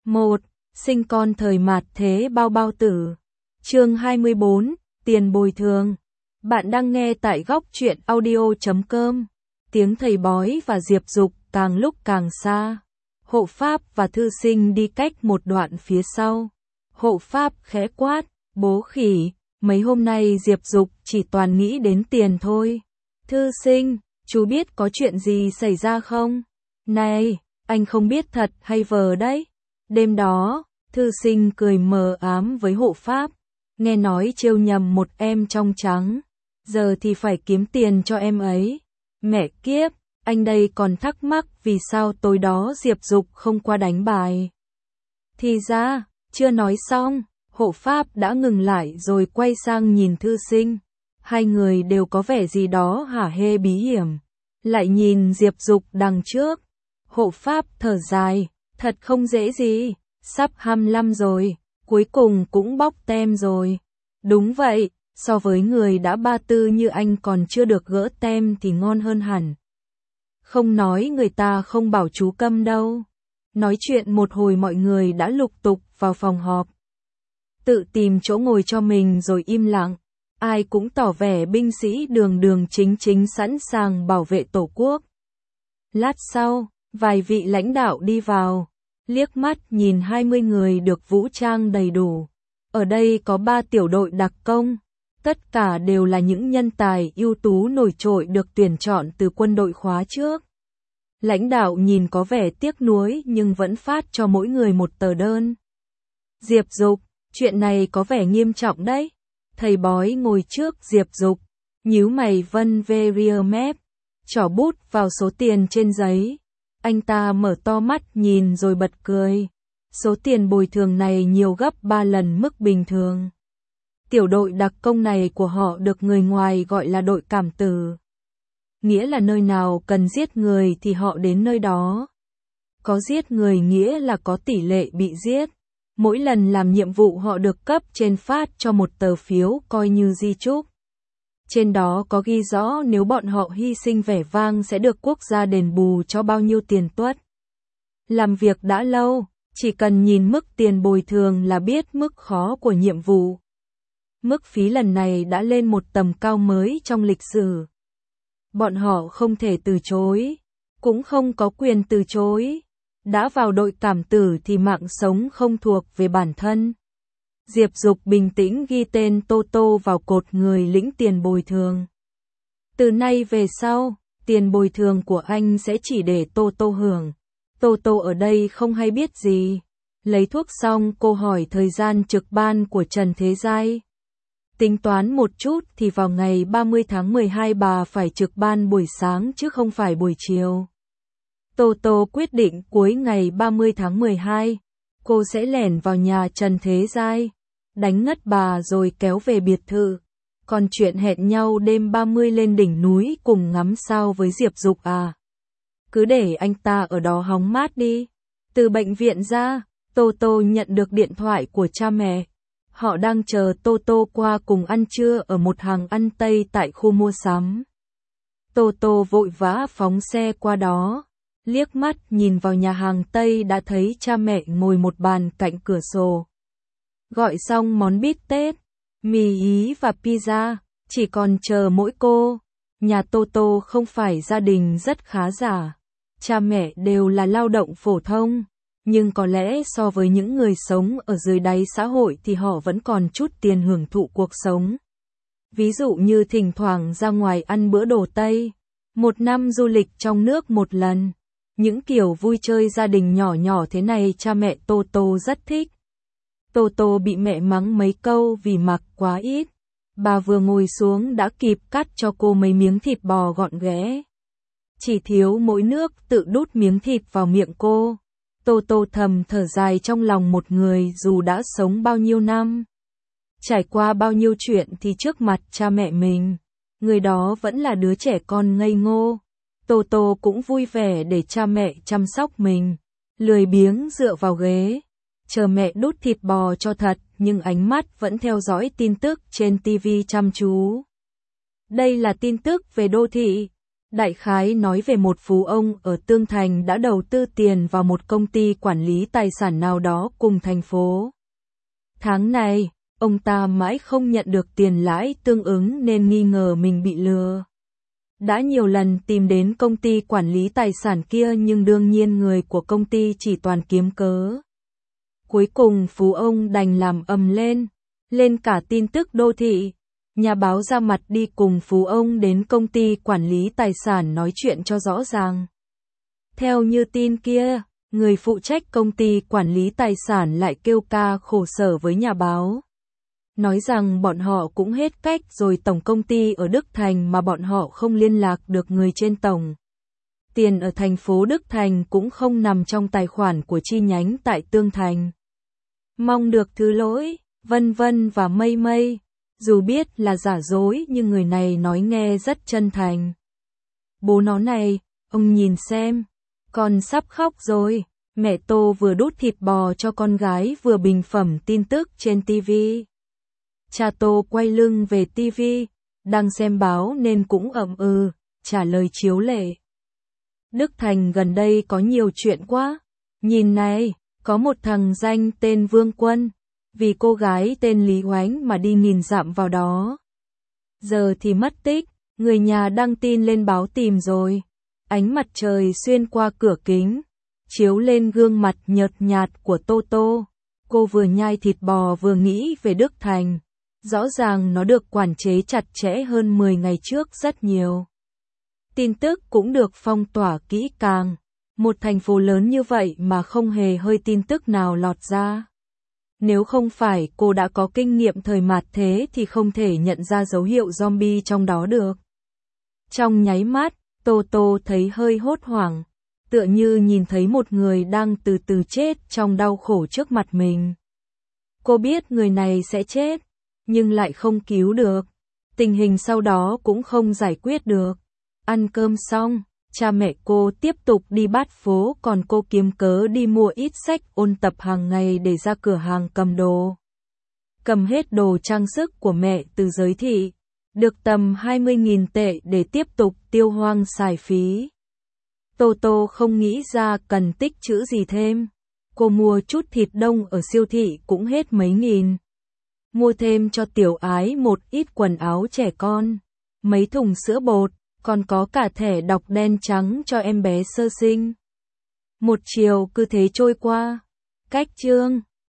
1. Sinh con thời mạt thế bao bao tử. Chương 24, tiền bồi thường. Bạn đang nghe tại góc truyện audio.com. Tiếng thầy bói và Diệp Dục càng lúc càng xa. Hộ pháp và thư sinh đi cách một đoạn phía sau. Hộ pháp khẽ quát, bố khỉ, mấy hôm nay Diệp Dục chỉ toàn nghĩ đến tiền thôi. Thư sinh, chú biết có chuyện gì xảy ra không? Này, anh không biết thật hay vờ đấy. Đêm đó, thư sinh cười mờ ám với hộ pháp, nghe nói trêu nhầm một em trong trắng, giờ thì phải kiếm tiền cho em ấy. Mẹ kiếp, anh đây còn thắc mắc vì sao tối đó Diệp Dục không qua đánh bài. Thì ra, chưa nói xong, hộ pháp đã ngừng lại rồi quay sang nhìn thư sinh. Hai người đều có vẻ gì đó hả hê bí hiểm. Lại nhìn Diệp Dục đằng trước. Hộ pháp thở dài, thật không dễ gì, sắp 25 rồi, cuối cùng cũng bóc tem rồi. Đúng vậy, so với người đã 34 như anh còn chưa được gỡ tem thì ngon hơn hẳn. Không nói người ta không bảo chú câm đâu. Nói chuyện một hồi mọi người đã lục tục vào phòng họp. Tự tìm chỗ ngồi cho mình rồi im lặng. Ai cũng tỏ vẻ binh sĩ đường đường chính chính sẵn sàng bảo vệ tổ quốc. Lát sau, vài vị lãnh đạo đi vào, liếc mắt nhìn 20 người được vũ trang đầy đủ. Ở đây có 3 tiểu đội đặc công, tất cả đều là những nhân tài ưu tú nổi trội được tuyển chọn từ quân đội khóa trước. Lãnh đạo nhìn có vẻ tiếc nuối nhưng vẫn phát cho mỗi người một tờ đơn. Diệp Dục, chuyện này có vẻ nghiêm trọng đấy. Thầy bói ngồi trước Diệp Dục, nhíu mày vân về mép, trỏ bút vào số tiền trên giấy. Anh ta mở to mắt nhìn rồi bật cười. Số tiền bồi thường này nhiều gấp 3 lần mức bình thường. Tiểu đội đặc công này của họ được người ngoài gọi là đội cảm tử. Nghĩa là nơi nào cần giết người thì họ đến nơi đó. Có giết người nghĩa là có tỷ lệ bị giết. Mỗi lần làm nhiệm vụ họ được cấp trên phát cho một tờ phiếu coi như di chúc. Trên đó có ghi rõ nếu bọn họ hy sinh vẻ vang sẽ được quốc gia đền bù cho bao nhiêu tiền tuất. Làm việc đã lâu, chỉ cần nhìn mức tiền bồi thường là biết mức khó của nhiệm vụ. Mức phí lần này đã lên một tầm cao mới trong lịch sử. Bọn họ không thể từ chối, cũng không có quyền từ chối. Đã vào đội cảm tử thì mạng sống không thuộc về bản thân. Diệp Dục bình tĩnh ghi tên Toto vào cột người lĩnh tiền bồi thường. Từ nay về sau, tiền bồi thường của anh sẽ chỉ để Toto hưởng. Toto ở đây không hay biết gì. Lấy thuốc xong cô hỏi thời gian trực ban của Trần Thế Giai. Tính toán một chút thì vào ngày 30 tháng 12 bà phải trực ban buổi sáng chứ không phải buổi chiều. Toto quyết định cuối ngày 30 tháng 12, cô sẽ lẻn vào nhà Trần Thế Giai, đánh ngất bà rồi kéo về biệt thự. Còn chuyện hẹn nhau đêm 30 lên đỉnh núi cùng ngắm sao với Diệp Dục à? Cứ để anh ta ở đó hóng mát đi. Từ bệnh viện ra, Toto nhận được điện thoại của cha mẹ. Họ đang chờ Toto qua cùng ăn trưa ở một hàng ăn Tây tại khu mua sắm. Toto vội vã phóng xe qua đó. Liếc mắt nhìn vào nhà hàng Tây đã thấy cha mẹ ngồi một bàn cạnh cửa sổ. Gọi xong món bít tết, mì Ý và pizza, chỉ còn chờ mỗi cô. Nhà Toto không phải gia đình rất khá giả. Cha mẹ đều là lao động phổ thông, nhưng có lẽ so với những người sống ở dưới đáy xã hội thì họ vẫn còn chút tiền hưởng thụ cuộc sống. Ví dụ như thỉnh thoảng ra ngoài ăn bữa đồ Tây, một năm du lịch trong nước một lần. Những kiểu vui chơi gia đình nhỏ nhỏ thế này cha mẹ Toto rất thích. Toto bị mẹ mắng mấy câu vì mặc quá ít. Bà vừa ngồi xuống đã kịp cắt cho cô mấy miếng thịt bò gọn ghẽ. Chỉ thiếu mỗi nước tự đút miếng thịt vào miệng cô. Toto thầm thở dài trong lòng một người dù đã sống bao nhiêu năm. Trải qua bao nhiêu chuyện thì trước mặt cha mẹ mình, người đó vẫn là đứa trẻ con ngây ngô. Toto cũng vui vẻ để cha mẹ chăm sóc mình, lười biếng dựa vào ghế, chờ mẹ đút thịt bò cho thật, nhưng ánh mắt vẫn theo dõi tin tức trên TV chăm chú. Đây là tin tức về đô thị. Đại khái nói về một phú ông ở Tương Thành đã đầu tư tiền vào một công ty quản lý tài sản nào đó cùng thành phố. Tháng này, ông ta mãi không nhận được tiền lãi tương ứng nên nghi ngờ mình bị lừa. Đã nhiều lần tìm đến công ty quản lý tài sản kia nhưng đương nhiên người của công ty chỉ toàn kiếm cớ. Cuối cùng phú ông đành làm ầm lên cả tin tức đô thị. Nhà báo ra mặt đi cùng phú ông đến công ty quản lý tài sản nói chuyện cho rõ ràng. Theo như tin kia, người phụ trách công ty quản lý tài sản lại kêu ca khổ sở với nhà báo. Nói rằng bọn họ cũng hết cách rồi, tổng công ty ở Đức Thành mà bọn họ không liên lạc được người trên tổng. Tiền ở thành phố Đức Thành cũng không nằm trong tài khoản của chi nhánh tại Tương Thành. Mong được thứ lỗi, vân vân và mây mây. Dù biết là giả dối nhưng người này nói nghe rất chân thành. Bố nó này, ông nhìn xem, con sắp khóc rồi. Mẹ Tô vừa đút thịt bò cho con gái vừa bình phẩm tin tức trên TV. Cha Tô quay lưng về TV, đang xem báo nên cũng ậm ừ, trả lời chiếu lệ. Đức Thành gần đây có nhiều chuyện quá. Nhìn này, có một thằng danh tên Vương Quân, vì cô gái tên Lý Oánh mà đi nghìn dặm vào đó. Giờ thì mất tích, người nhà đăng tin lên báo tìm rồi. Ánh mặt trời xuyên qua cửa kính, chiếu lên gương mặt nhợt nhạt của Tô Tô. Cô vừa nhai thịt bò vừa nghĩ về Đức Thành. Rõ ràng nó được quản chế chặt chẽ hơn 10 ngày trước rất nhiều. Tin tức cũng được phong tỏa kỹ càng. Một thành phố lớn như vậy mà không hề hơi tin tức nào lọt ra. Nếu không phải cô đã có kinh nghiệm thời mạt thế thì không thể nhận ra dấu hiệu zombie trong đó được. Trong nháy mắt, Tô Tô thấy hơi hốt hoảng, tựa như nhìn thấy một người đang từ từ chết trong đau khổ trước mặt mình. Cô biết người này sẽ chết, nhưng lại không cứu được. Tình hình sau đó cũng không giải quyết được. Ăn cơm xong, cha mẹ cô tiếp tục đi bát phố còn cô kiếm cớ đi mua ít sách ôn tập hàng ngày để ra cửa hàng cầm đồ. Cầm hết đồ trang sức của mẹ từ giới thị, được tầm 20.000 tệ để tiếp tục tiêu hoang xài phí. Tô Tô không nghĩ ra cần tích trữ gì thêm. Cô mua chút thịt đông ở siêu thị cũng hết mấy nghìn. Mua thêm cho Tiểu Ái một ít quần áo trẻ con, mấy thùng sữa bột, còn có cả thẻ đọc đen trắng cho em bé sơ sinh. Một chiều cứ thế trôi qua. Cách chương